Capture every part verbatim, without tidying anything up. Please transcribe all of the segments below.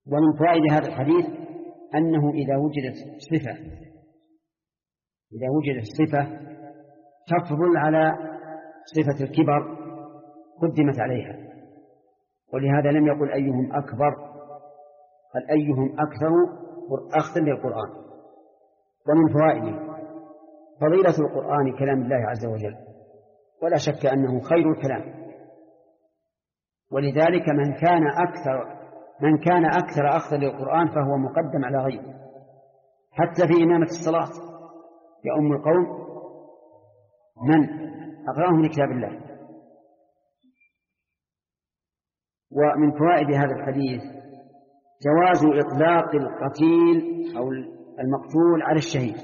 ومن فوائد هذا الحديث أنه إذا وجدت صفة إذا وجدت صفة تفضل على صفة الكبر قدمت عليها، ولهذا لم يقل أيهم أكبر، قال أيهم أكثر أخذا للقرآن. ومن فوائده فضيلة القرآن كلام الله عز وجل، ولا شك أنه خير الكلام، ولذلك من كان أكثر من كان أكثر أخذا للقرآن فهو مقدم على غيره، حتى في إمامة الصلاة يؤم القوم من أقرأهم لكتاب الله. ومن فوائد هذا الحديث جواز إطلاق القتيل أو المقتول على الشهيد،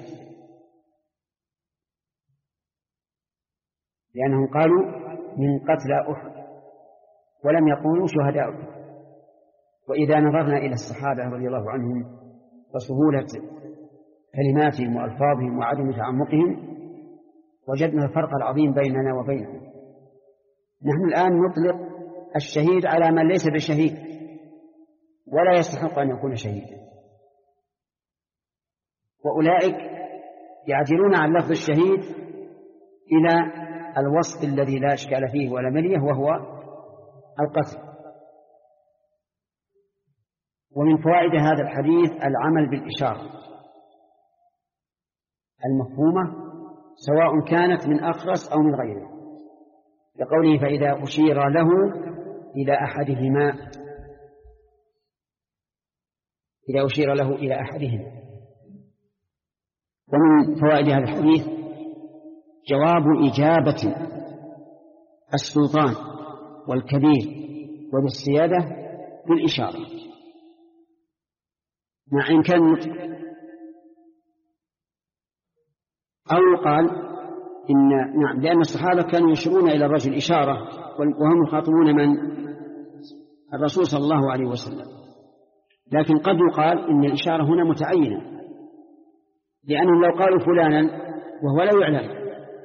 لأنهم قالوا من قتل أحد ولم يقولوا شهداء أحد. وإذا نظرنا إلى الصحابة رضي الله عنهم وسهولة كلماتهم وألفاظهم وعدم تعمقهم وجدنا الفرق العظيم بيننا وبينهم. نحن الآن نطلق الشهيد على من ليس بشهيد ولا يستحق أن يكون شهيدا، وأولئك يعدلون عن لفظ الشهيد إلى الوصف الذي لا إشكال فيه ولا مليه وهو القتل. ومن فوائد هذا الحديث العمل بالإشارة المفهومة سواء كانت من أخرس أو من غيره، لقوله فإذا أشير له إلى أحدهما إذا أشير له إلى أحدهما. ومن فوائد هذا الحديث جواب إجابة السلطان والكبير وبالسيادة بالإشارة مع إمكان النطق، أو قال إن نعم لأن الصحابة كانوا يشيرون إلى الرجل إشارة وهم يخاطبون من الرسول صلى الله عليه وسلم، لكن قد يقال إن الإشارة هنا متعينة، لأنهم لو قالوا فلانا وهو لا يعلم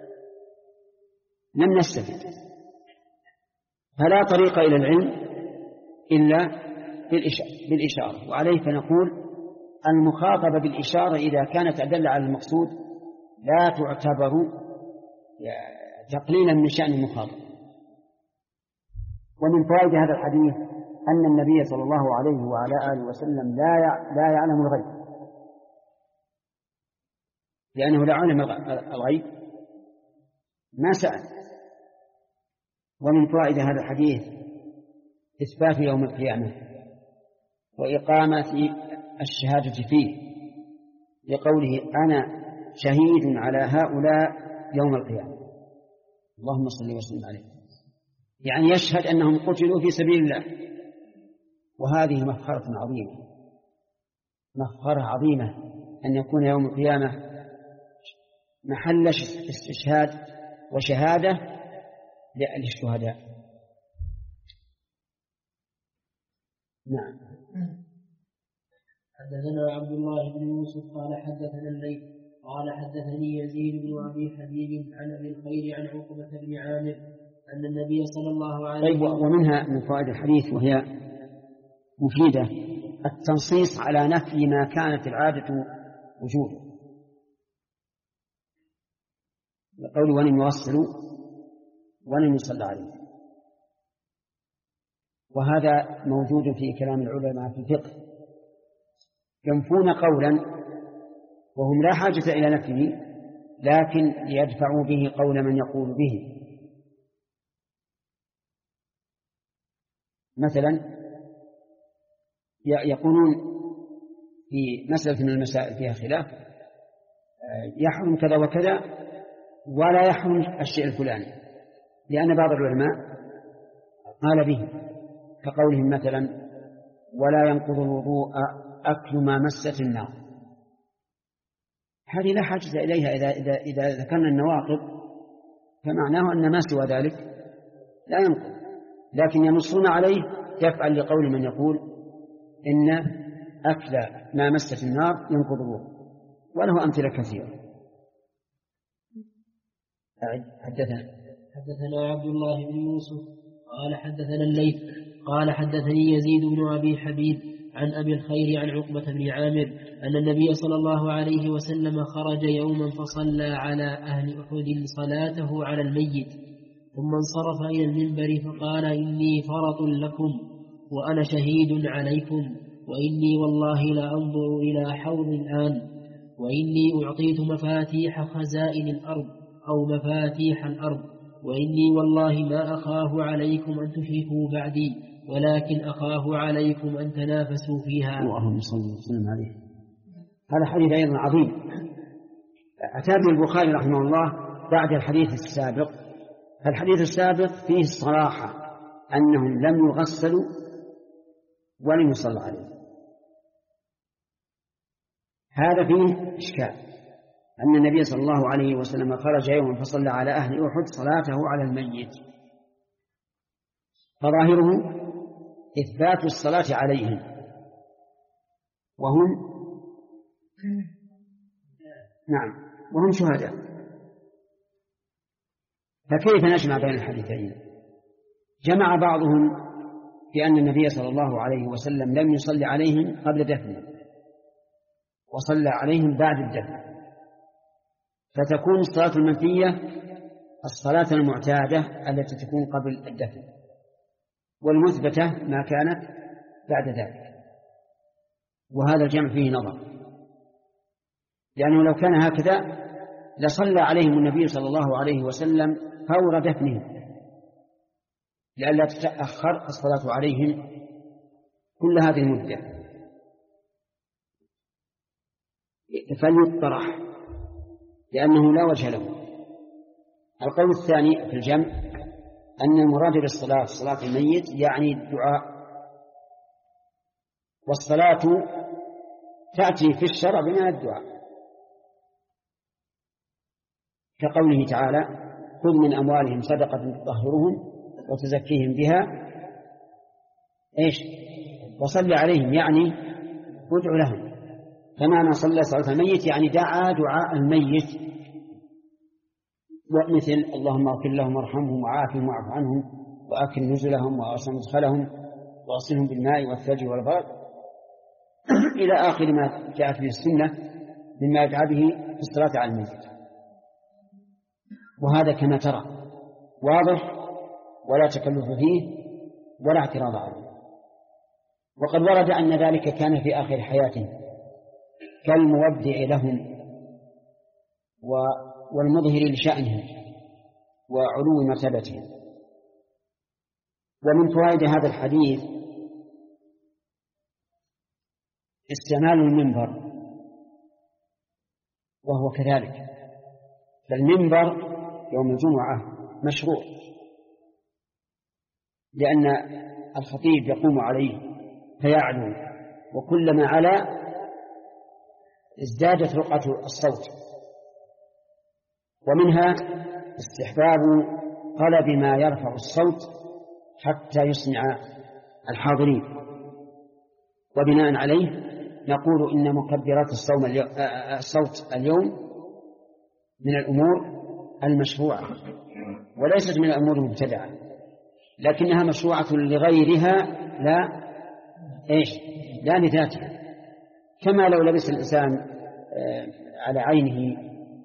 لم نستفد، فلا طريق إلى العلم إلا بالإشارة. وعليه فنقول المخاطبة بالإشارة إذا كانت أدل على المقصود لا تعتبر تقليلا من شأن المخاطب. ومن فوائد هذا الحديث أن النبي صلى الله عليه وعلى آله وسلم لا لا يعلم الغيب، لأنه لا علم الغيب ما سأل. ومن فوائد هذا الحديث إثبات يوم القيامة وإقامة الشهادة فيه، لقوله أنا شهيد على هؤلاء يوم القيامة اللهم صل وسلم عليه، يعني يشهد أنهم قتلوا في سبيل الله. وهذه مفخرة عظيمة مفخرة عظيمة أن يكون يوم القيامة محل استشهاد وشهادة للشهداء. نعم. حدثنا عبد الله بن يوسف قال حدثنا الليث قال حدثني يزيد بن أبي حبيب عن أبي الخير عن عقبة بن عامر أن النبي صلى الله عليه وسلم. طيب، ومنها من فوائد الحديث وهي مفيدة التنصيص على نفي ما كانت العادة وجوده، لقول ولم يوصلوا ولم يصلى عليه، وهذا موجود في كلام العلماء في الفقه، ينفون قولا وهم لا حاجة إلى نفيه لكن ليدفعوا به قول من يقول به. مثلا يقولون في مسألة من المسائل فيها خلاف يحرم كذا وكذا ولا يحرم الشيء الفلاني، لأن بعض العلماء قال به، كقولهم مثلا ولا ينقض الوضوء أكل ما مست النار. هذه لا حاجة إليها إذا, إذا, إذا ذكرنا النواقض فمعناه أن ما سوى ذلك لا ينقض، لكن ينصون عليه يفعل لقول من يقول إن أكل ما مست النار ينقض الوضوء، وله أمثلة كثيرة. حدثنا حدثنا عبد الله بن يوسف قال حدثنا الليث قال حدثني يزيد بن أبي حبيب عن أبي الخير عن عقبة بن عامر أن النبي صلى الله عليه وسلم خرج يوما فصلى على أهل أحد صلاته على الميت، ثم انصرف إلى المنبر فقال: إني فرط لكم وأنا شهيد عليكم، وإني والله لا أنظر إلى حوض الآن، وإني أعطيت مفاتيح خزائن الأرض أو مفاتيح الأرض، وإني والله ما أخاف عليكم أن تشركوا بعدي، ولكن أخاف عليكم أن تنافسوا فيها. اللهم صل وسلم عليه. هذا حديث أيضا عظيم أتى به البخاري رحمه الله بعد الحديث السابق. فالحديث السابق فيه الصراحة أنهم لم يغسلوا ولم يصلى عليهم. هذا فيه إشكال، أن النبي صلى الله عليه وسلم خرج يوما فصلى على أهل أحد صلاته على الميت، فظاهره إثبات الصلاة عليهم وهم نعم وهم شهداء. فكيف نجمع بين الحديثين؟ جمع بعضهم بأن النبي صلى الله عليه وسلم لم يصلي عليهم قبل دفنه وصلى عليهم بعد الدفن، فتكون الصلاة المنفية الصلاة المعتادة التي تكون قبل الدفن، والمثبتة ما كانت بعد ذلك. وهذا الجمع فيه نظر، لأنه لو كان هكذا لصلى عليهم النبي صلى الله عليه وسلم فور دفنهم لئلا تتأخر الصلاة عليهم كل هذه المدة، فليطرح لأنه لا وجه له. القول الثاني في الجمع أن المراد بالصلاة صلاة الميت يعني الدعاء، والصلاة تأتي في الشرع بمعنى الدعاء، كقوله تعالى: خذ من أموالهم صدقة تطهرهم وتزكيهم بها إيش وصل عليهم، يعني ادعو لهم. فمعنى صلى صلاة الميت يعني دعا دعاء الميت، ومثل: اللهم اغفر لهم وارحمهم وعافهم واعف عنهم وأكرم نزلهم وأوسع مدخلهم واغسلهم بالماء والثلج والبرد إلى آخر ما جاءت به السنة مما يدعى به في الصلاة على الميت. وهذا كما ترى واضح ولا تكلف فيه ولا اعتراض عليه. وقد ورد أن ذلك كان في آخر حياته كالمودع لهم والمظهر لشأنهم وعلو مرتبتهم. ومن فوائد هذا الحديث استعمال المنبر، وهو كذلك، فالمنبر يوم الجمعة مشروع، لأن الخطيب يقوم عليه فيعلو، وكلما علا ازدادت رقعة الصوت. ومنها استحباب طلب ما يرفع الصوت حتى يسمع الحاضرين، وبناء عليه نقول إن مكبرات الصوت اليوم من الأمور المشروعة وليست من الأمور المبتدعة، لكنها مشروعة لغيرها لا إيش لا لذاتها. كما لو لبس الإنسان على عينه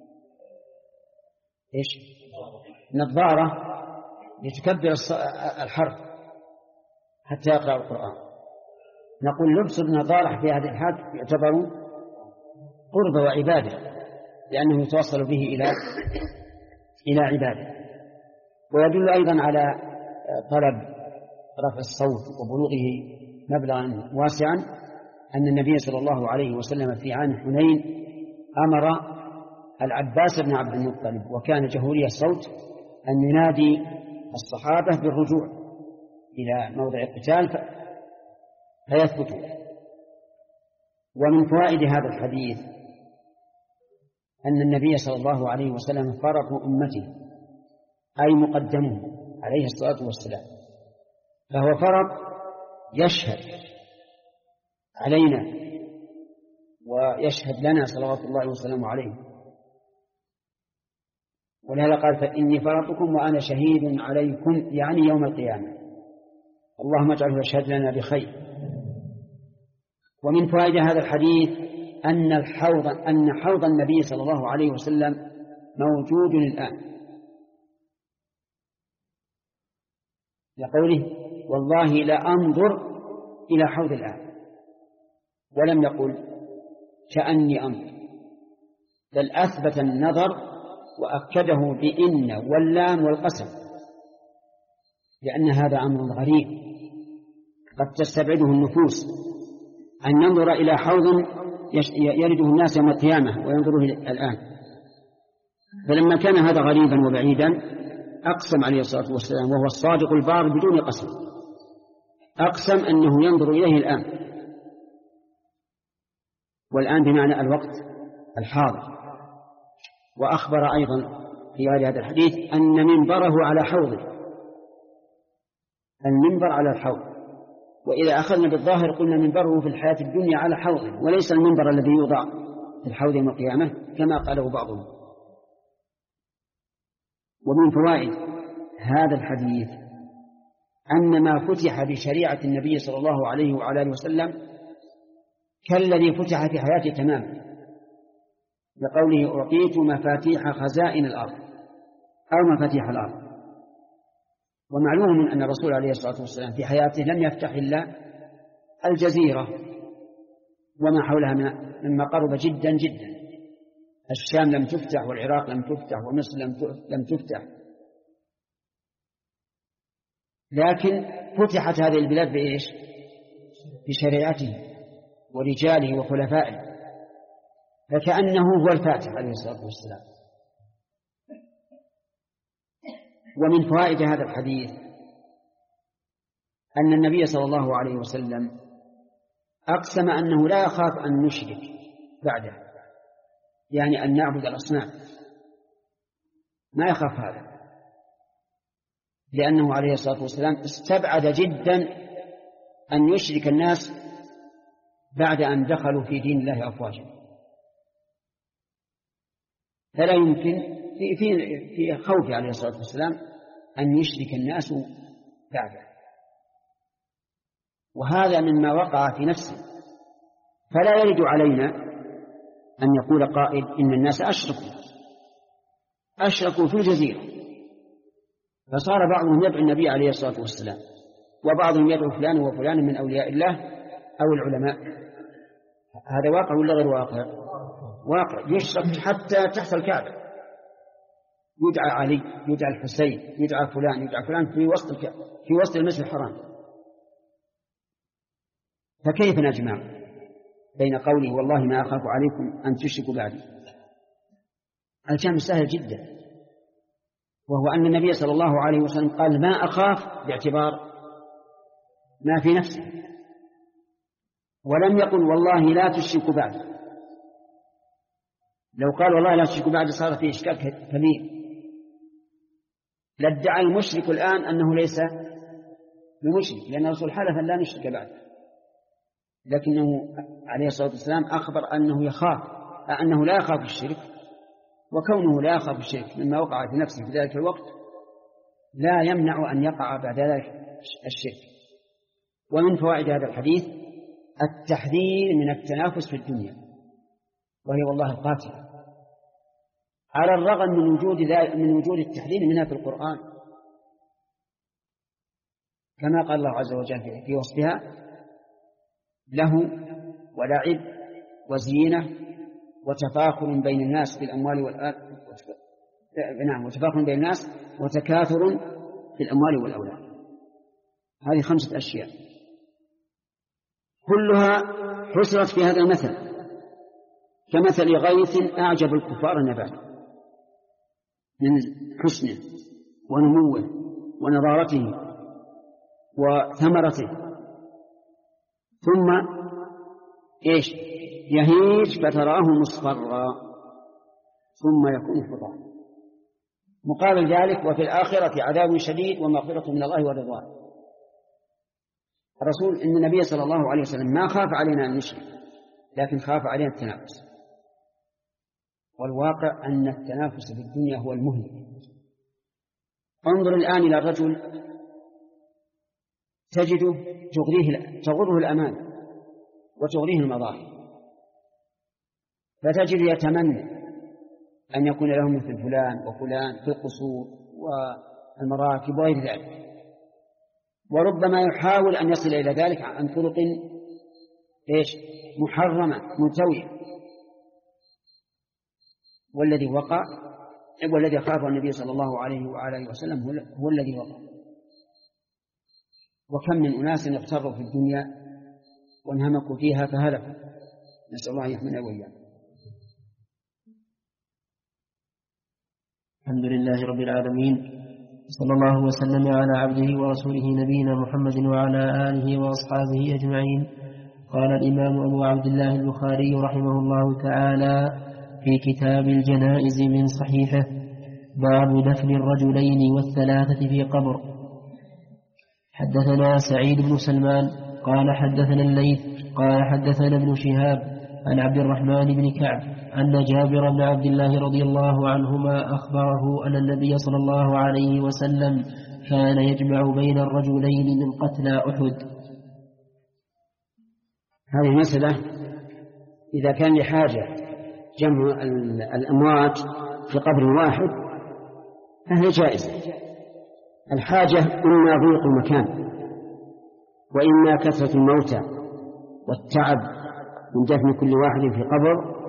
إيش نظارة لتكبر الحرف حتى يقرأ القرآن، نقول لبس النظارة في هذه الحال يعتبر قرب وعبادة، لأنه يتوصل به إلى إلى عبادة. ويدل أيضا على طلب رفع الصوت وبلوغه مبلغا واسعا أن النبي صلى الله عليه وسلم في عام حنين أمر العباس بن عبد المطلب وكان جهوري الصوت أن ينادي الصحابة بالرجوع إلى موضع القتال فيثبتوا. ومن فوائد هذا الحديث أن النبي صلى الله عليه وسلم فرط أمته أي مقدمه عليه الصلاة والسلام، فهو فرط يشهد علينا ويشهد لنا صلوات الله وسلامه عليه، ولهذا قال: فإني فرطكم وأنا شهيد عليكم، يعني يوم القيامة. اللهم اجعله يشهد لنا بخير. ومن فوائد هذا الحديث أن الحوض أن حوض النبي صلى الله عليه وسلم موجود الآن، لقوله والله لا أنظر إلى حوض الآن، ولم يقل كأني أنظر، بل أثبت النظر وأكده بإن واللام والقسم، لأن هذا أمر غريب قد تستبعده النفوس، أن ننظر إلى حوض يرده الناس يوم القيامة وينظره الآن. فلما كان هذا غريبا وبعيدا أقسم عليه الصلاة والسلام وهو الصادق البار بدون قسم، أقسم أنه ينظر إليه الآن، والآن بمعنى الوقت الحاضر. وأخبر أيضا في هذا الحديث أن منبره على حوضه، المنبر على الحوض، وإذا أخذنا بالظاهر قلنا منبره في الحياة الدنيا على حوضه، وليس المنبر الذي يوضع في الحوض يوم القيامة كما قاله بعضهم. ومن فوائد هذا الحديث أن ما فتح بشريعة النبي صلى الله عليه وعلى آله وسلم كالذي فتح في حياته تماما، لقوله أعطيت مفاتيح خزائن الأرض أو مفاتيح الأرض. ومعلوم أن الرسول عليه الصلاة والسلام في حياته لم يفتح إلا الجزيرة وما حولها مما قرب جدا جدا، الشام لم تفتح والعراق لم تفتح ومصر لم تفتح، لكن فتحت هذه البلاد بإيش؟ بشريعته ورجاله وخلفائه، فكأنه هو الفاتح عليه الصلاة والسلام. ومن فوائد هذا الحديث أن النبي صلى الله عليه وسلم أقسم أنه لا يخاف أن نشرك بعده، يعني أن نعبد الأصنام، ما يخاف هذا، لأنه عليه الصلاة والسلام استبعد جدا أن يشرك الناس بعد أن دخلوا في دين الله أفواجا، فلا يمكن في, في, في خوف عليه الصلاة والسلام أن يشرك الناس بعده، وهذا مما وقع في نفسه. فلا يرد علينا أن يقول قائل إن الناس أشركوا أشركوا في الجزيرة، فصار بعضهم يدعو النبي عليه الصلاة والسلام، وبعضهم يدعو فلان وفلان من أولياء الله أو العلماء. هذا واقع ولا غير واقع؟ واقع. يشرك حتى تحت الكعبة، يدعى علي، يدعى الحسين، يدعى فلان، يدعى فلان في وسط في وسط المسجد الحرام. فكيف نجمع بين قوله والله ما أخاف عليكم أن تشركوا بعدي؟ الجمع سهل جدا، وهو أن النبي صلى الله عليه وسلم قال ما أخاف باعتبار ما في نفسه، ولم يقل والله لا تشركوا بعدي. لو قال والله لا تشركوا بعدي صار فيه إشكال كبير، لادعى المشرك الآن أنه ليس بمشرك، لأن الرسول حلف أن لا نشرك بعده، لكنه عليه الصلاة والسلام أخبر أنه يخاف أنه لا يخاف الشرك، وكونه لا يخاف الشرك مما وقع في نفسه في ذلك الوقت لا يمنع أن يقع بعد ذلك الشرك. ومن فوائد هذا الحديث التحذير من التنافس في الدنيا، وهي والله القاتلة، على الرغم من وجود من وجود التحذير منها في القرآن، كما قال الله عز وجل في وصفها له ولعب وزينة وتفاخر بين الناس في الأموال والأولاد، نعم وتفاخر بين الناس وتكاثر في الأموال والأولاد. هذه خمسة أشياء كلها حصرت في هذا المثل، كمثل غيث أعجب الكفار نباته من حسنه ونموه ونضارته وثمرته، ثم إيش يهيج فتراه مصفرا ثم يكون حطاما. مقابل ذلك وفي الآخرة عذاب شديد ومغفرة من الله ورضوان. الرسول إن النبي صلى الله عليه وسلم ما خاف علينا أن نشرك، لكن خاف علينا التنافس، والواقع أن التنافس في الدنيا هو المهلك. انظر الآن إلى الرجل تجده تغريه تغره الأمان وتغنيه المظاهر، فتجد يتمنى أن يكون له مثل فلان وفلان في القصور والمراكب وغير ذلك، وربما يحاول أن يصل إلى ذلك عن طرق إيش محرمة ملتوية. والذي وقع والذي خاف النبي صلى الله عليه وآله وسلم هو الذي وقع. وكم من أناس اغتروا في الدنيا وانهمكوا فيها فهلكوا، نسأل الله يحمينا وإياكم. الحمد لله رب العالمين، صلى الله وسلم على عبده ورسوله نبينا محمد وعلى آله وأصحابه أجمعين. قال الإمام أبو عبد الله البخاري رحمه الله تعالى في كتاب الجنائز من صحيحه: باب دفن الرجلين والثلاثة في قبر. حدثنا سعيد بن سلمان قال حدثنا الليث قال حدثنا ابن شهاب عن عبد الرحمن بن كعب أن جابر بن عبد الله رضي الله عنهما أخبره أن النبي صلى الله عليه وسلم كان يجمع بين الرجلين من قتلى أحد. هذه مسألة إذا كان لحاجة جمع الأموات في قبر واحد فهي جائزة. الحاجة إما ضيق المكان وإما كثرة الموتى والتعب من دفن كل واحد في قبر،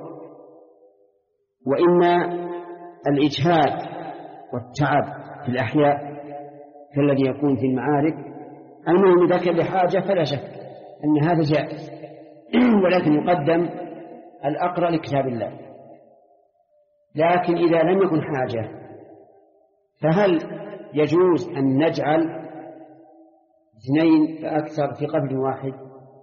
وإما الإجهاد والتعب في الأحياء كالذي يكون في المعارك. المهم إذا كان لحاجة فلا شك أن هذا جائز، ولكن يقدم الأقرأ لكتاب الله. لكن إذا لم يكن حاجة فهل يجوز أن نجعل اثنين فأكثر في قبر واحد؟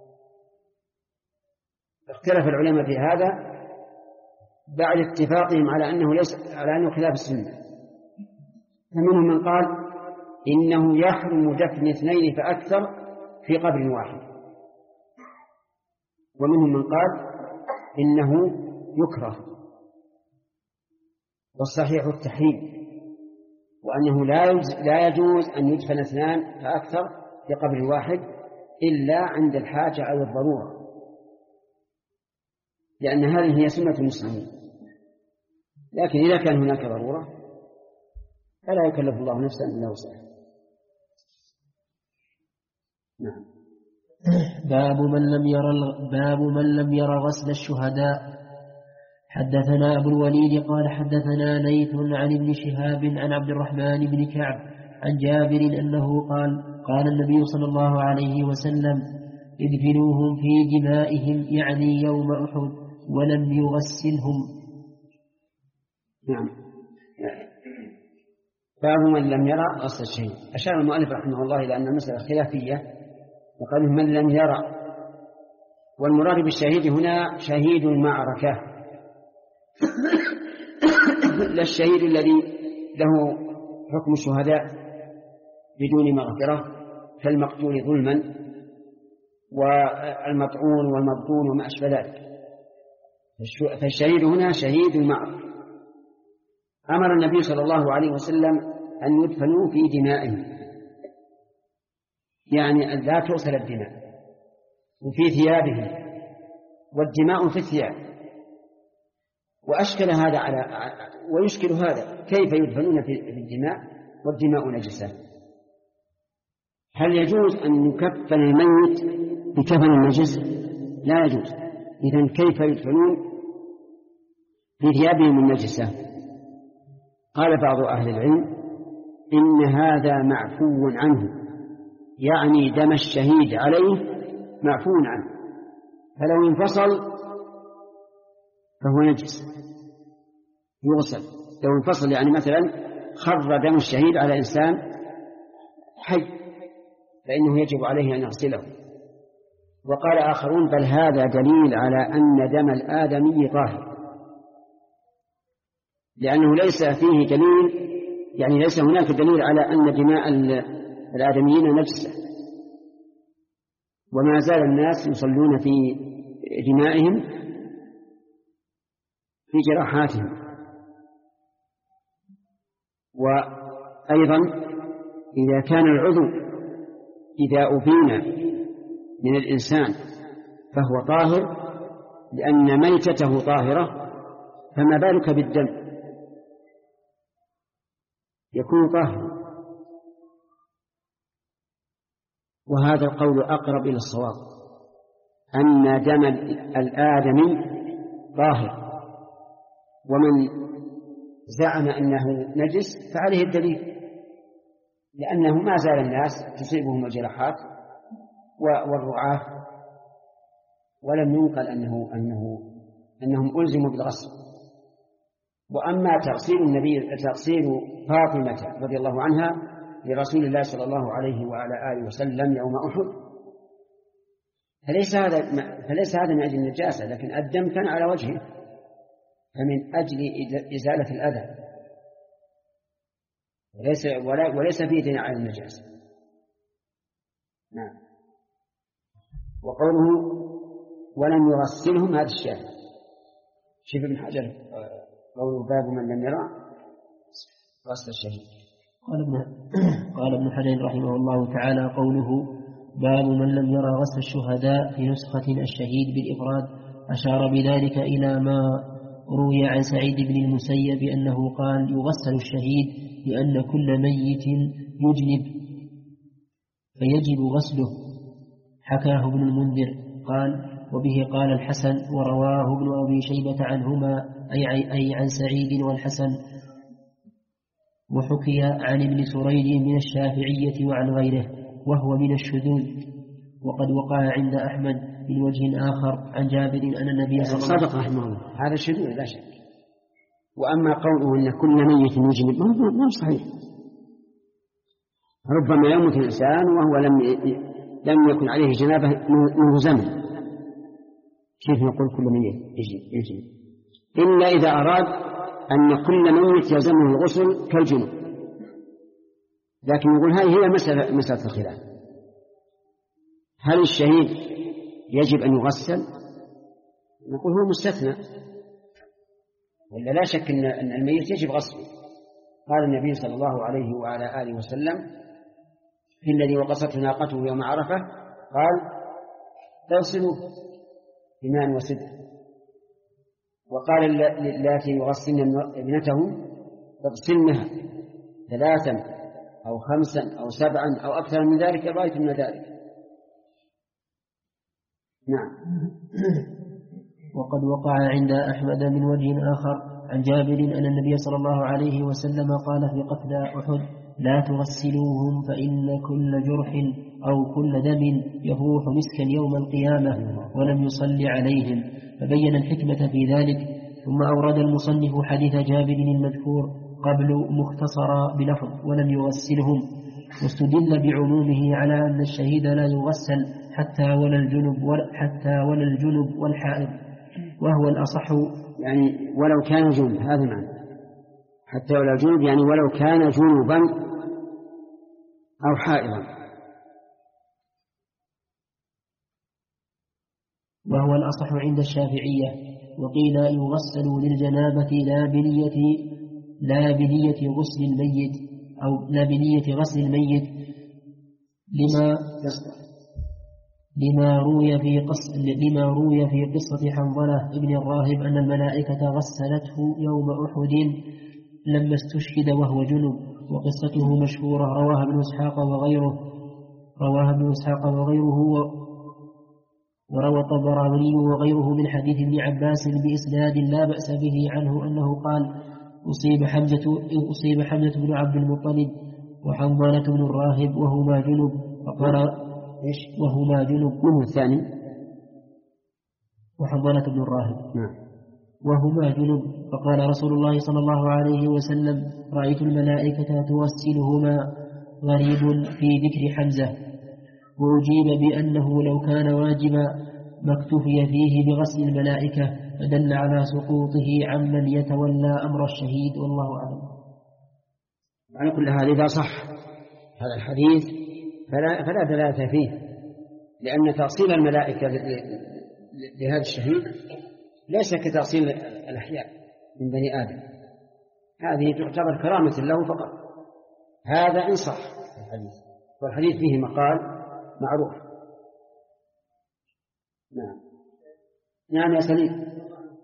اختلف العلماء في هذا بعد اتفاقهم على أنه ليس على أنه خلاف السنة. فمنهم من قال إنه يحرم دفن اثنين فأكثر في قبر واحد، ومنهم من قال إنه يكره، والصحيح التحريم، وأنه لا يجوز أن يدفن اثنان فأكثر في قبر واحد إلا عند الحاجة أو الضرورة، لأن هذه هي سنة المسلمين. لكن إذا كان هناك ضرورة فلا يكلف الله نفسا إلا وسعها. نعم. باب من لم ير باب من لم ير غسل الشهداء. حدثنا أبو الوليد قال حدثنا ليث عن ابن شهاب عن عبد الرحمن بن كعب عن جابر أنه قال قال النبي صلى الله عليه وسلم: ادفنوهم في دمائهم، يعني يوم أحد، ولم يغسلهم. نعم. باب من لم يرى غسل الشهيد. أشار المؤلف رحمه الله إلى أن المسألة خلافية، وقال من لم يرى، والمراد بالشهيد هنا شهيد المعركة، لا الشهيد الذي له حكم الشهداء بدون مغفرة كالمقتول ظلما والمطعون والمبطون وما أشبه ذلك. فالشهيد هنا شهيد المعركة. أمر النبي صلى الله عليه وسلم أن يدفنوا في دمائهم، يعني أن لا تغسل الدماء، وفي ثيابهم، والدماء في الثياب. وأشكل هذا على ويشكل هذا، كيف يدفنون في الدماء والدماء نجسة؟ هل يجوز أن يكفن الميت بكفن النجس؟ لا يجوز. إذن كيف يدفنون في ثيابهم النجسة؟ قال بعض أهل العلم إن هذا معفو عنه، يعني دم الشهيد عليه معفو عنه، فلو انفصل فهو نجس يغسل. لو انفصل يعني مثلا خر دم الشهيد على إنسان حي فإنه يجب عليه أن يغسله. وقال آخرون بل هذا دليل على أن دم الآدمي طاهر، لأنه ليس فيه دليل، يعني ليس هناك دليل على أن دماء الآدميين نجسة، وما زال الناس يصلون في دمائهم في جراحاتهم. وأيضا إذا كان العضو إذا أبين من الإنسان فهو طاهر لأن ميتته طاهرة، فما بالك بالدم يكون طاهرا. وهذا القول أقرب إلى الصواب، أن دم الآدمي طاهر، ومن زعم أنه نجس فعليه الدليل، لأنه ما زال الناس تصيبهم الجراحات والرعاة، ولم ينقل أنه أنه أنهم ألزموا بالغسل. وأما تغسيل النبي تغسيل فاطمة رضي الله عنها لرسول الله صلى الله عليه وعلى آله وسلم يوم أحد، فليس هذا فليس هذا من أجل النجاسة، لكن الدم كان على وجهه، فمن أجل إزالة الأذى، وليس وليس فيه دين على النجاسة. نعم. وقوله ولم يغسلهم هذا الشاهد. شوف ابن حجر قوله باب من لم يرى غسل الشهيد. قال ابن قال ابن حجر رحمه الله تعالى قوله باب من لم يرى غسل الشهداء في نسخة الشهيد بالإفراد، أشار بذلك إلى ما روي عن سعيد بن المسيب أنه قال يغسل الشهيد لأن كل ميت يجنب فيجب غسله. حكاه ابن المنذر قال وبه قال الحسن، ورواه ابن أبي شيبة عنهما أي, أي عن سعيد والحسن. وحكي عن ابن سريج من الشافعية وعن غيره وهو من الشذوذ. وقد وقع عند أحمد من وجه آخر عن جابر أن النبي صلى الله عليه وسلم رحمه الله هذا الشذوذ لا شك. وأما قوله أن كل ميت يجنب ما هو صحيح، ربما يموت الإنسان وهو لم لم يكن عليه جنابه منذ زمن، كيف نقول كل ميت يجنب؟ إلا إذا أراد أن كل ميت يلزمه الغسل كالجنوب، لكن يقول هذه هي مسألة مسألة الخلاف، هل الشهيد يجب أن يغسل؟ نقول هو مستثنى، ولا لا شك أن الميت يجب غسله. قال النبي صلى الله عليه وعلى آله وسلم في الذي وقصته ناقته يوم عرفة قال اغسلوا بماء وسدر. وقال اللاتي يغسلن ابنتهم اغسلنها ثلاثا أو خمسا أو سبعا أو أكثر من ذلك رأيت من ذلك. نعم. وقد وقع عند أحمد من وجه آخر عن جابر أن النبي صلى الله عليه وسلم قال في قتل أحد لا تغسلوهم فإن كل جرح أو كل دم يفوح مسكا يوم القيامة، ولم يصلي عليهم، فبين الحكمة في ذلك. ثم أورد المصنف حديث جابر المذكور قبل مختصرا بلفظ ولم يغسلهم، واستدل بعمومه على أن الشهيد لا يغسل حتى ولا الجنب ولا حتى ولا الجنب والحائض، وهو الأصح. يعني ولو كان جنب، هذا معنى حتى ولا جنب، يعني ولو كان جنبا أو حائضا. وهو الأصح عند الشافعية. وقيل يغسل للجنابة لا بنية لا بنية غسل الميت أو لا بنية غسل الميت لما لما روي في قص لما روي في قصة حنظلة ابن الراهب أن الملائكة غسلته يوم أحد لما استشهد وهو جنب، وقصته مشهورة رواها ابن إسحاق وغيره رواها ابن إسحاق وغيره وروى الطبراني وغيره من حديث ابن عباس بإسناد لا بأس به عنه أنه قال أصيب حمزة أصيب حمزة بن عبد المطلب وحنظلة بن الراهب وهما جنب، فقال إيش وهما جنب من الثاني وحنظلة بن الراهب نعم وهما جنب، فقال رسول الله صلى الله عليه وسلم رأيت الملائكة توسلهما غريب في ذكر حمزة، وأجيب بأنه لو كان واجبا ما اكتفي فيه بغسل الملائكة، فدل على سقوطه عمن يتولى أمر الشهيد، والله أعلم. على كل هذا إذا صح هذا الحديث فلا, فلا دلالة فيه، لأن تغسيل الملائكة لهذا الشهيد ليس كتغسيل الأحياء من بني آدم، هذه تعتبر كرامة له فقط. هذا إن صح الحديث، والحديث فيه مقال معروف. نعم. نعم يا سليم.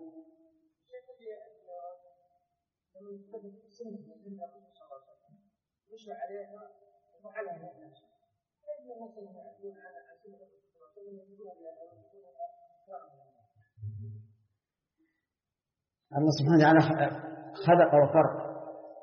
الله سبحانه وتعالى خلق وفرق،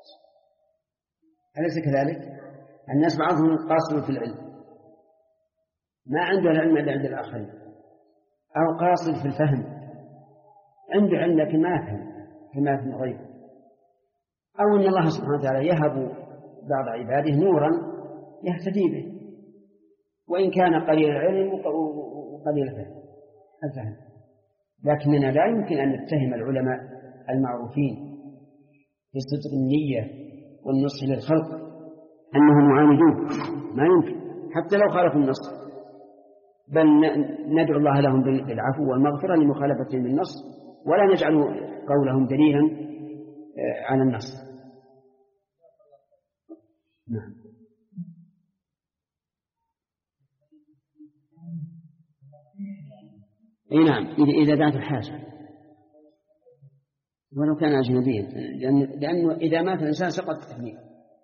أليس كذلك؟ الناس بعضهم قاصر في العلم، ما عنده العلم إلا عند الآخرين، أو قاصر في الفهم، عنده علم لكن ما يفهم كما يفهم غيره، أو أن الله سبحانه وتعالى يهب بعض عباده نورا يهتدي به وإن كان قليل العلم وقليل الفهم. لكننا لا يمكن أن نتهم العلماء المعروفين في صدق النية والنصح للخلق أنهم معاندون، ما يمكن حتى لو خالفوا النص، بل ندعو الله لهم بالعفو والمغفرة لمخالفتهم النص، ولا نجعل قولهم دليلا على النص. نعم. اي نعم، إذا دعت الحاجة ولو كان أجنبيا، لأنه إذا مات الإنسان سقط التكليف.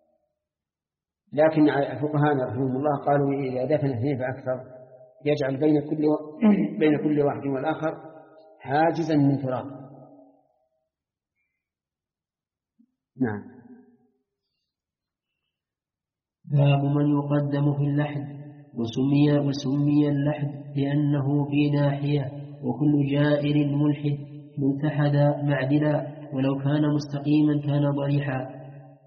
لكن فقهاءنا رحمهم الله قالوا إذا دفن اثنين فأكثر يجعل بين كل و... بين كل واحد والآخر حاجزا من تراب. نعم. باب من يقدم في اللحد. وسمي وسمي اللحد لأنه في ناحية، وكل جائر ملحد ملتحد معدلا، ولو كان مستقيما كان ضريحا.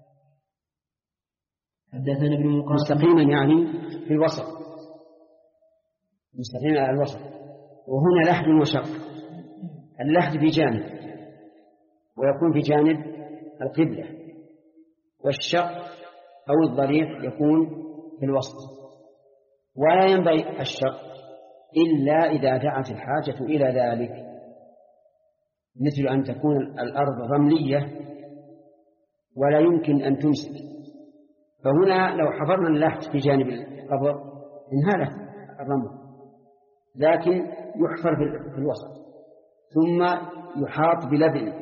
حدثنا ابن مقاتل. مستقيما يعني في الوسط، مستقيما على الوسط. وهنا لحد وشق. اللحد في جانب ويكون في جانب القبلة، والشق أو الضريح يكون في الوسط. ولا ينبغي الشق إلا إذا دعت الحاجة إلى ذلك، مثل أن تكون الأرض رملية ولا يمكن أن تمسك، فهنا لو حفرنا اللحد في جانب القبر انهالت الرمل، لكن يحفر في الوسط ثم يحاط بلبن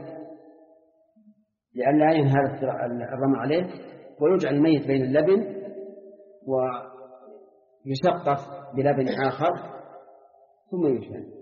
لئلا ينهال الرمل عليه، ويجعل الميت بين اللبن ويسقف بلبن آخر ثم يدفن.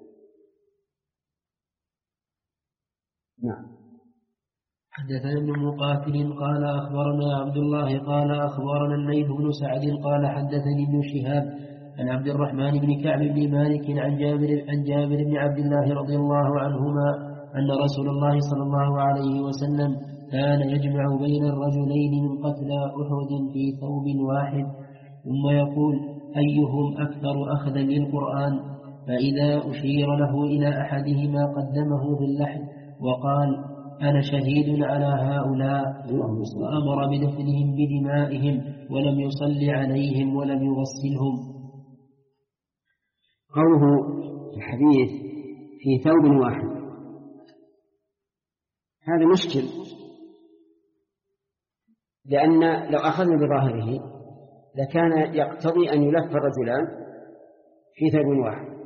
نعم. حدثنا ابن مقاتل قال أخبرنا عبد الله قال أخبرنا الليث بن سعد قال حدثني ابن شهاب عن عبد الرحمن بن كعب بن مالك عن جابر عن جابر بن عبد الله رضي الله عنهما أن رسول الله صلى الله عليه وسلم كان يجمع بين الرجلين من قتلى أحد في ثوب واحد، ثم يقول أيهم أكثر أخذا للقرآن، فإذا أشير له إلى أحدهما قدمه باللحد وقال أنا شهيد على هؤلاء، وأمر بدفنهم بدمائهم ولم يصل عليهم ولم يغسلهم. قوله في الحديث في ثوب واحد هذا مشكل، لأن لو أخذنا بظاهره لكان يقتضي أن يلف الرجلان في ثوب واحد،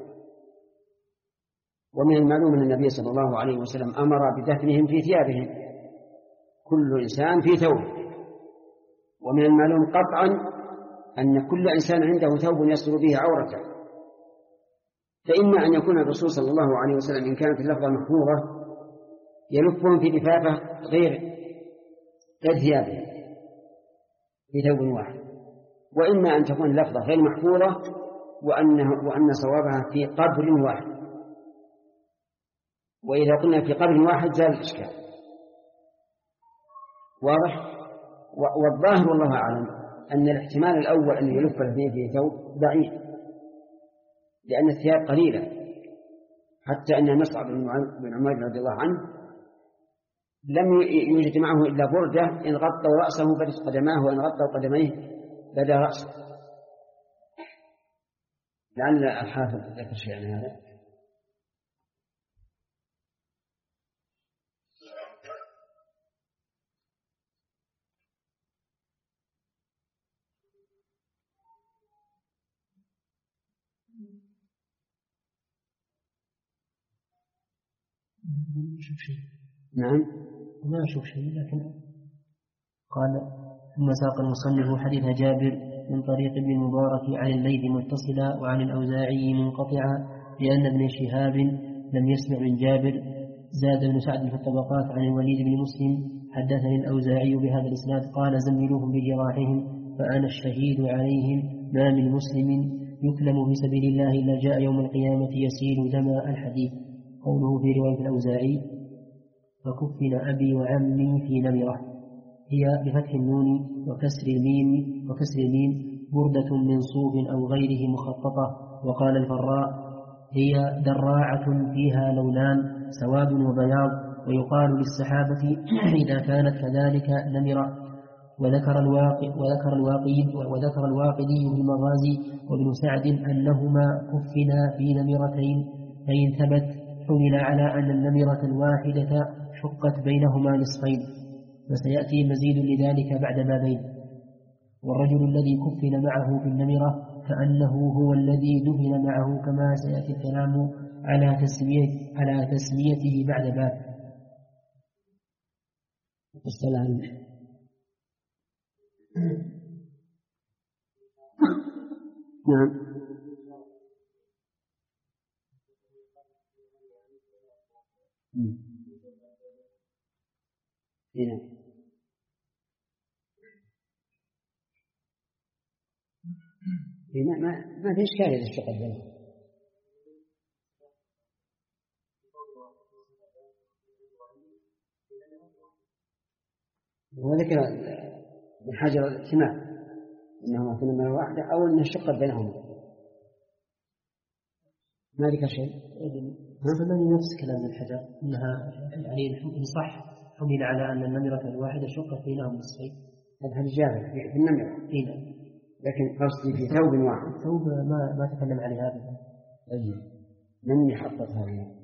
ومن المعلوم أن النبي صلى الله عليه وسلم أمر بدفنهم في ثيابهم، كل إنسان في ثوب. ومن المعلوم قطعا أن كل إنسان عنده ثوب يستر به عورته، فإما أن يكون الرسول صلى الله عليه وسلم إن كانت اللفظة محفوظة يلفهم في لفافة غير غير ثيابهم في ثوب واحد، وإما أن تكون اللفظة غير محفوظة وأنه وأن صوابها في قبر واحد. وإذا قلنا في قبر واحد زال الإشكال. واضح؟ والظاهر والله أعلم أن الاحتمال الأول أن يلف الاثنين في ثوب ضعيف، لأن الثياب قليلة، حتى أن مصعب بن عمير رضي الله عنه لم يوجد معه إلا بردة إن غطوا رأسه بدت قدماه وإن غطوا قدميه بدا رأسه. لعل الحافظ ذكر شيئا عن هذا. ما أشوف شيء. نعم ما أشوف شيء، لكن قال ثم ساق المصنف حديث جابر من طريق ابن المبارك عن الليث متصلا وعن الأوزاعي منقطعا لأن ابن شهاب لم يسمع من جابر. زاد بن سعد في الطبقات عن الوليد بن مسلم حدثني الأوزاعي بهذا الإسناد قال زملوهم بجراحهم فأنا الشهيد عليهم ما من مسلم يكلم في سبيل الله إلا جاء يوم القيامة يسيل دم الحديث. قوله في رواية الأوزاعي فكفن أبي وعمي في نمرة هي بفتح النون وكسر الميم وكسر الميم بردة من صوف أو غيره مخططة. وقال الفراء هي دراعة فيها لونان سواد وبياض. ويقال للسحابة إذا كانت كذلك نمرة. وذكر الواقي وذكر الواقي وذكر الواقدي في المغازي وابن سعد أنهما كفنا في نمرتين فإن ثبت حمل على أن النمرة الواحدة شقت بينهما نصفين وسيأتي مزيد لذلك بعد بابين. والرجل الذي كفن معه في النمرة كأنه هو الذي دفن معه كما سيأتي الكلام على تسمية على تسميته بعد باب. السلام. نعم هنا هنا ما ما في إشكال إذا اشتغل بينهم. وذكر من حجر الاجتماع إنهما في نمرة واحدة أو أنه شقت بينهم ما ذكر شيء. هذا من نفس كلام الحجر إنها يعني إن صح حمل على أن النمرة الواحدة شقت بينهم نصفين. هذا جابر في النمرة إيه. لكن قصدي في ثوب واحد. ثوب ما ما تكلم عليه هذا. أي من يحقق هذه؟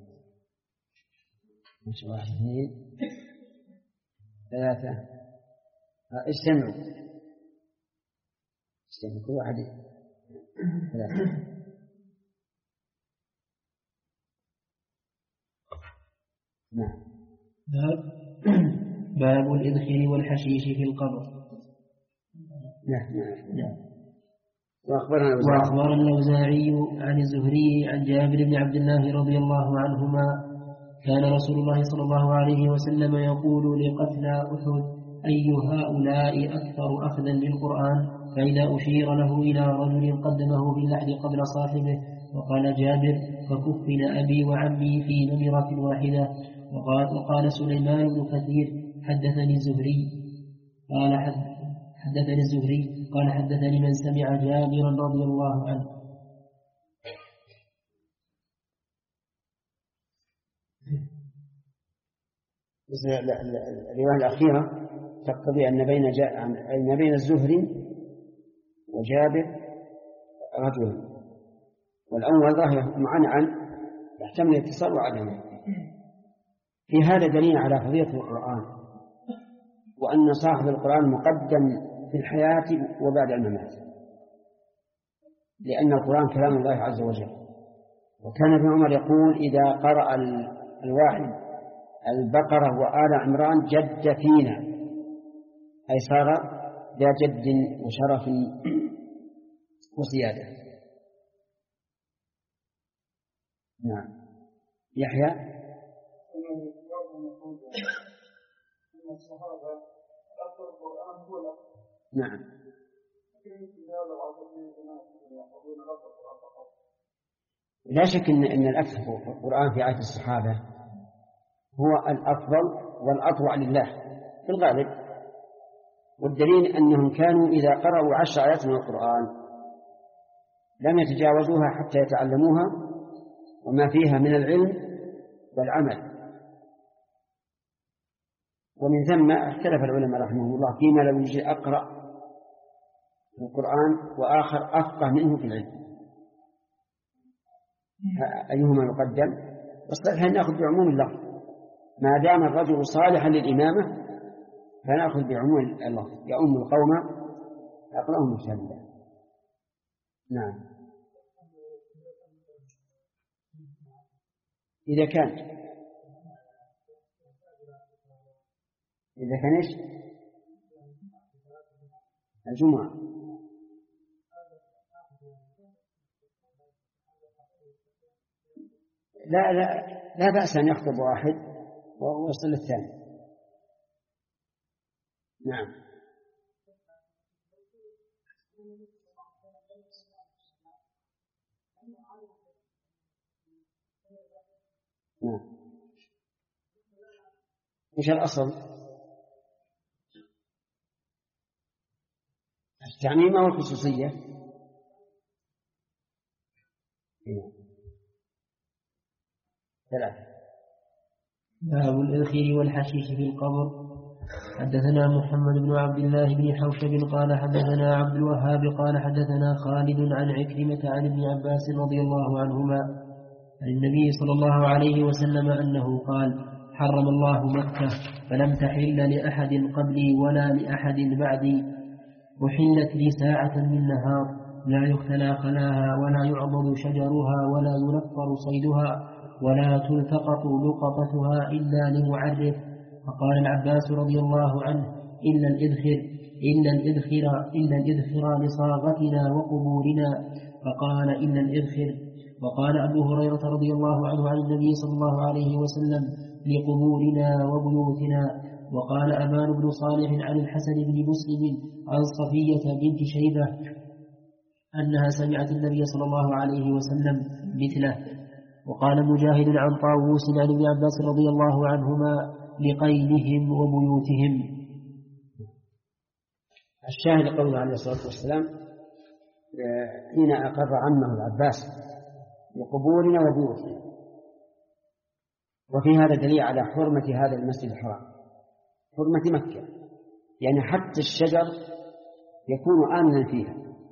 مش واحد اثنين ثلاثة استمعوا استمعوا كل واحد ثلاثة. نعم. باب باب الإذخر والحشيش في القبر. نعم نعم. وأخبرنا الأوزاعي عن الزهري عن جابر بن عبد الله رضي الله عنهما كان رسول الله صلى الله عليه وسلم يقول لقتلى أحد أي هؤلاء أكثر أخذا للقرآن فإذا أشير له إلى رجل قدمه باللحد قبل صاحبه. وقال جابر فكفن أبي وعمي في نمرة واحدة. وقال, وقال سليمان بن كثير حدثني الزهري قال حد حدثني الزهري قال حدثني من سمع جابرا رضي الله عنه. الرواية الأخيرة تقتضي أن بين جاء أن بين الزهري وجابر رجل، والأول ظاهر معنى عن يحتمل الاتصال وعدمه. في هذا دليل على فضيلة القرآن وأن صاحب القرآن مقدم في الحياة وبعد الممات، لأن القرآن كلام الله عز وجل. وكان ابن عمر يقول إذا قرأ الواحد البقرة وآل عمران جد فينا، أي صار ذا جد وشرف وسيادة. نعم. يحيى نعم. لا شك إن إن الأكثر في القرآن في آية الصحابة هو الأفضل والأطوع لله في الغالب، والدليل أنهم كانوا إذا قرأوا عشر آيات من القرآن لم يتجاوزوها حتى يتعلموها وما فيها من العلم والعمل. ومن ثم اختلف العلماء رحمهم الله فيما لو يجي أقرأ القرآن وآخر أفقه منه في العلم أيهما يقدم. والصحيح أن نأخذ بعموم اللفظ ما دام الرجل صالحا للإمامة فنأخذ بعموم اللفظ يؤم القوم أقرأهم مجتهدا. نعم. إذا كان إذا كان إيش الجمعة لا لا لا بأس أن يخطب واحد ويصل الثاني. نعم. نعم. إيش الأصل؟ التعميم أو الخصوصية؟ ثلاثة. باب الإذخر والحشيش في القبر. حدثنا محمد بن عبد الله بن حوشب قال حدثنا عبد الوهاب قال حدثنا خالد عن عكرمة عن ابن عباس رضي الله عنهما عن النبي صلى الله عليه وسلم أنه قال: حرم الله مكة فلم تحل لأحد قبلي ولا لأحد بعدي، أحلت لي ساعة من نهار لا يختلى خلاها ولا يعضد شجرها ولا ينفر صيدها ولا تلتقط لقطتها إلا لمعرف. فقال العباس رضي الله عنه: إلا الإذخر إلا الإذخر إلا الإذخر لصاغتنا وقبورنا. فقال: إلا الإذخر. وقال أبو هريرة رضي الله عنه عن النبي صلى الله عليه وسلم: لقبورنا وبيوتنا. وقال أبان بن صالح عن الحسن بن مسلم عن صفية بنت شيبة أنها سمعت النبي صلى الله عليه وسلم مثله. وقال مجاهد عن طاووس عن ابن عباس رضي الله عنهما: لقيلهم وبيوتهم. الشاهد قوله عليه الصلاة والسلام حين أقر عمه العباس: لقبورنا وبيوتنا. وفي هذا دليل على حرمة هذا المسجد الحرام، حرمة مكة، يعني حتى الشجر يكون آمنا فيها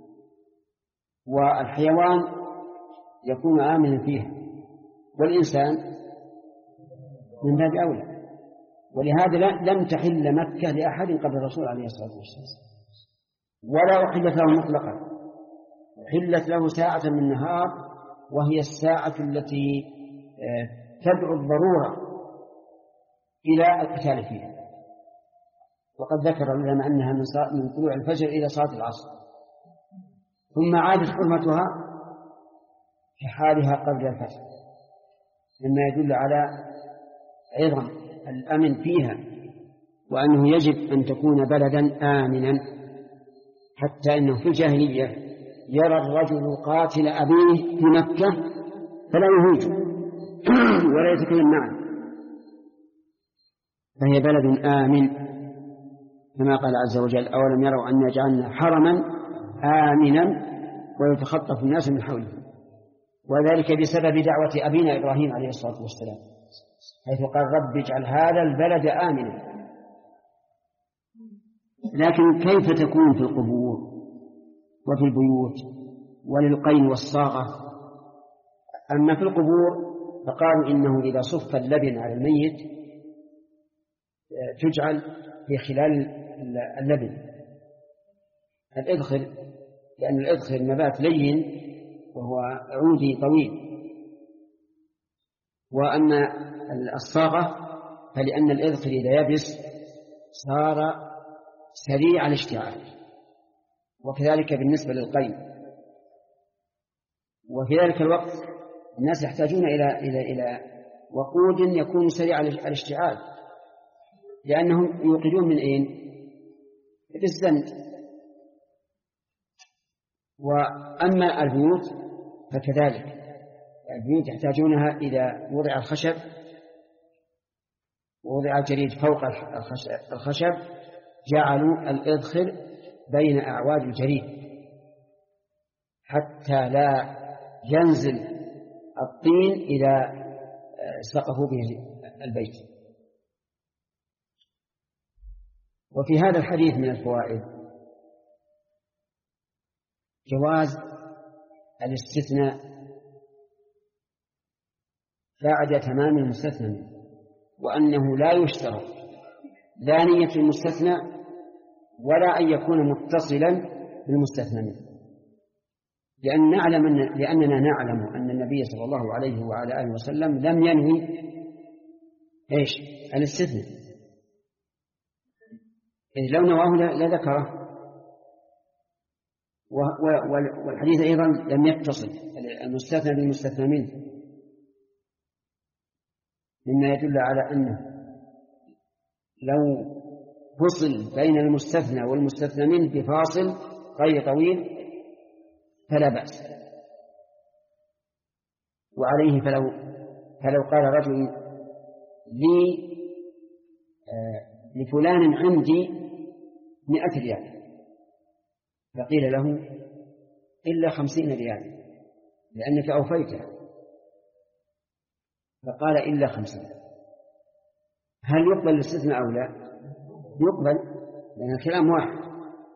والحيوان يكون آمنا فيها والإنسان من باب أولى. ولهذا لم تحل مكة لأحد قبل الرسول عليه الصلاة والسلام، ولا أحلت له مطلقا، حلت له ساعة من نهار، وهي الساعة التي تدعو الضرورة إلى القتال فيها. وقد ذكر لنا أنها من طلوع الفجر إلى صلاة العصر، ثم عادت حرمتها في حالها قبل الفجر، مما يدل على عظم الأمن فيها، وأنه يجب أن تكون بلدا آمنا. حتى إنه في الجاهلية يرى الرجل قاتل أبيه في مكة فلا يهوج ولا يتكلم معه، فهي بلد آمن، كما قال عز وجل: أولم يروا أن جعلنا حرما آمنا ويتخطف الناس من حوله. وذلك بسبب دعوة أبينا إبراهيم عليه الصلاة والسلام، حيث قال: رب اجعل هذا البلد آمنا. لكن كيف تكون في القبور وفي البيوت وللقين والصاغة؟ أما في القبور فقالوا إنه إذا صف اللبن على الميت تجعل في خلال اللبن الإذخر، لأن الإذخر نبات لين وهو عودي طويل. وأما الصاغة فلأن الإذخر إذا يبس صار سريع الاشتعال، وكذلك بالنسبة للقين. وفي ذلك الوقت الناس يحتاجون إلى إلى إلى وقود يكون سريع الاشتعال، لأنهم يوقدون من أين؟ بالزند. وأما البيوت فكذلك، البيوت يحتاجونها إذا وضع الخشب ووضع الجريد فوق الخشب جعلوا الإذخر بين أعواد الجريد حتى لا ينزل الطين إذا سقفوا به البيت. وفي هذا الحديث من الفوائد جواز الاستثناء بعد تمام المستثنى، وأنه لا يشترط لا نية المستثنى ولا أن يكون متصلا بالمستثنى، لأن نعلم أن لأننا نعلم أن النبي صلى الله عليه وعلى آله وسلم لم ينوي إيش الاستثناء، إذ لو نواه لذكره. والحديث أيضا لم يتصل المستثنى بالمستثنى منه، مما يدل على أنه لو فصل بين المستثنى والمستثنى منه بفاصل غير طويل فلا بأس. وعليه فلو فلو قال رجل لي آه لفلان عندي مئة ريال، فقيل له إلا خمسين ريال لأنك أوفيته، فقال إلا خمسين، هل يقبل الاستثناء أو لا؟ يقبل، لأن الكلام واحد.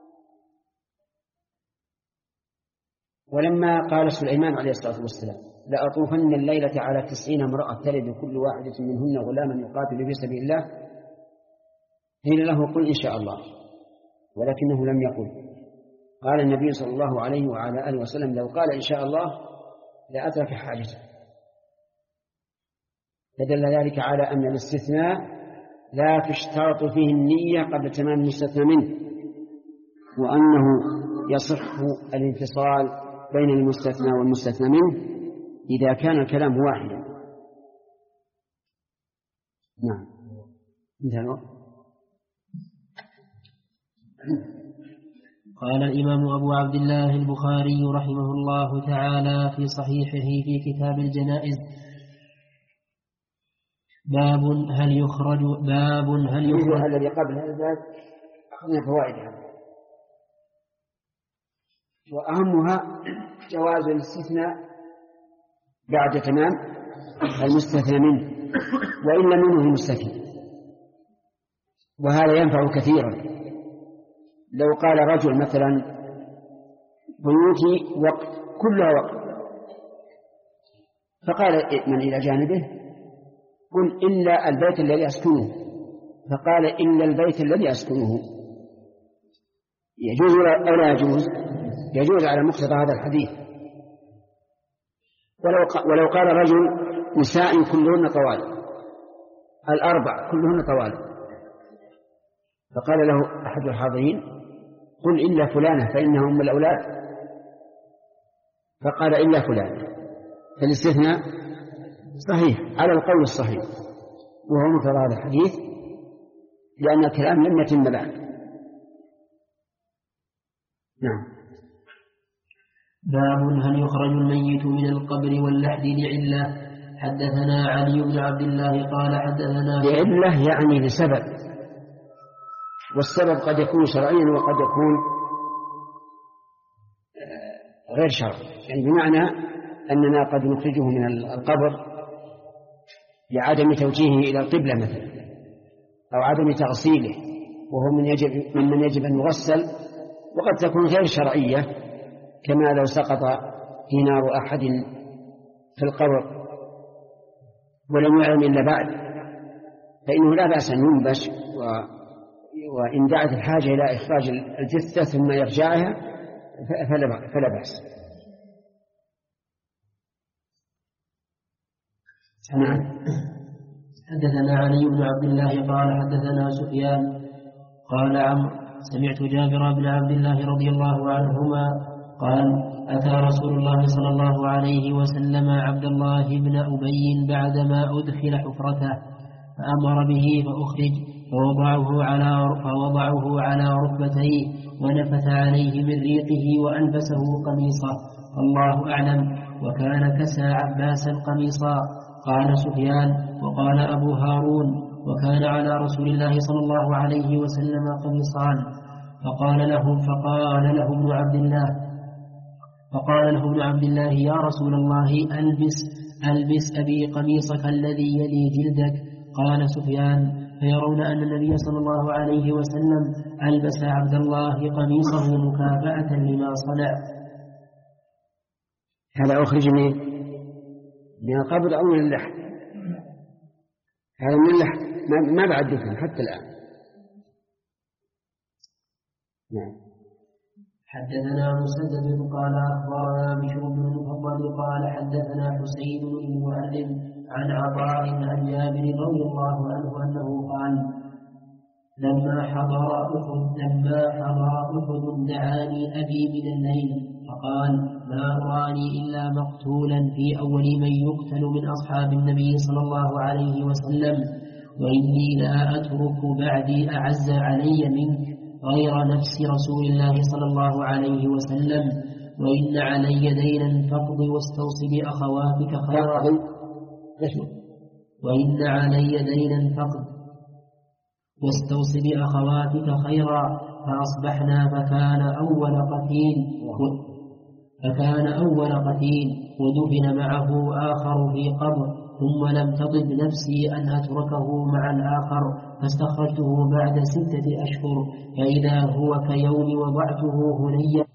ولما قال سليمان عليه الصلاة والسلام لأطوفن الليلة على تسعين امرأة تلد كل واحدة منهن غلاما يقاتل في سبيل الله، قيل له قل إن شاء الله، ولكنه لم يقل. قال النبي صلى الله عليه وعلى آله وسلم لو قال إن شاء الله لأترك حاجته. فدل ذلك على أن الاستثناء لا تشترط فيه النية قبل تمام المستثنى منه، وأنه يصح الانفصال بين المستثنى والمستثنى منه إذا كان الكلام واحدا. نعم. انتهى. قال الإمام أبو عبد الله البخاري رحمه الله تعالى في صحيحه في كتاب الجنائز: باب هل يخرج باب هل يخرج الذي قبل هذا أخذنا فوائدها، وأهمها جواز الاستثناء بعد تمام المستثنى منه وإن لم ينه المستثنى، وهذا ينفع كثيرا. لو قال رجل مثلا بيوتي وقت كلها وقت، فقال من إلى جانبه قل إلا البيت الذي أسكنه، فقال إلا البيت الذي أسكنه، يجوز أو لا يجوز؟ يجوز على مقتضى هذا الحديث. ولو ولو قال رجل نساء كلهن طوال، الأربع كلهن طوال، فقال له أحد الحاضرين قل إلا فلانة فإنها أم الأولاد، فقال إلا فلانة، فالاستثناء صحيح على القول الصحيح، وهو مقتضى هذا الحديث، لأن الكلام لم يتم بعد. نعم. باب هل يخرج الميت من القبر واللحد لعلة. حدثنا علي بن عبد الله قال حدثنا لعلة يعني لسبب، والسبب قد يكون شرعيا وقد يكون غير شرعي، يعني بمعنى أننا قد نخرجه من القبر لعدم توجيهه إلى القبلة مثلا، أو عدم تغسيله وهو من يجب ممن يجب أن يغسل، وقد تكون غير شرعية كما لو سقط دينار أحد في القبر ولم يعلم إلا بعد، فإنه لا بأس أن ينبش، و... وإن دعت الحاجة إلى إخراج الجثة ثم إرجاعها فلا بأس. نعم. حدثنا علي بن عبد الله قال حدثنا سفيان قال عمرو سمعت جابر بن عبد الله رضي الله عنهما قال أتى رسول الله صلى الله عليه وسلم عبد الله بن أبي بعدما أدخل حفرته فأمر به فأخرج فوضعه على فوضعه على ركبتيه ونفث عليه من ريقه وألبسه قميصا، الله أعلم، وكان كسى عباسا قميصا. قال سفيان وقال أبو هارون وكان على رسول الله صلى الله عليه وسلم قميصان. فقال له فقال له ابن عبد الله فقال له ابن عبد الله يا رسول الله ألبس ألبس أبي قميصك الذي يلي جلدك. قال سفيان فيرون أن النبي صلى الله عليه وسلم ألبس عبد الله قميصه مكافأة لما صنع. هذا أخرج من من القبر أو من اللحد؟ هذا من اللحد، ما بعد دفن حتى الآن. نعم. حدثنا مسدد قال أخبرنا بشر بن المفضل قال حدثنا حسين بن معلم عن عطاء عن جابر رضي الله عنه أنه قال لما حضر أحد لما حضر أحد دعاني أبي من الليل فقال ما أراني إلا مقتولا في أول من يقتل من أصحاب النبي صلى الله عليه وسلم، وإني لا أترك بعدي أعز علي منك غير نفس رسول الله صلى الله عليه وسلم، وإن علي دينا فاقض واستوص بأخواتك خيرا وإن علي دينا فاقض واستوص بأخواتك خيرا. فأصبحنا فكان أول قتيل فكان أول قتيل ودفن معه آخر في قبر، ثم لم تطب نفسي أن أتركه مع الآخر، فاستخرجته بعد ستة أشهر فإذا هو كيوم وضعته هنيا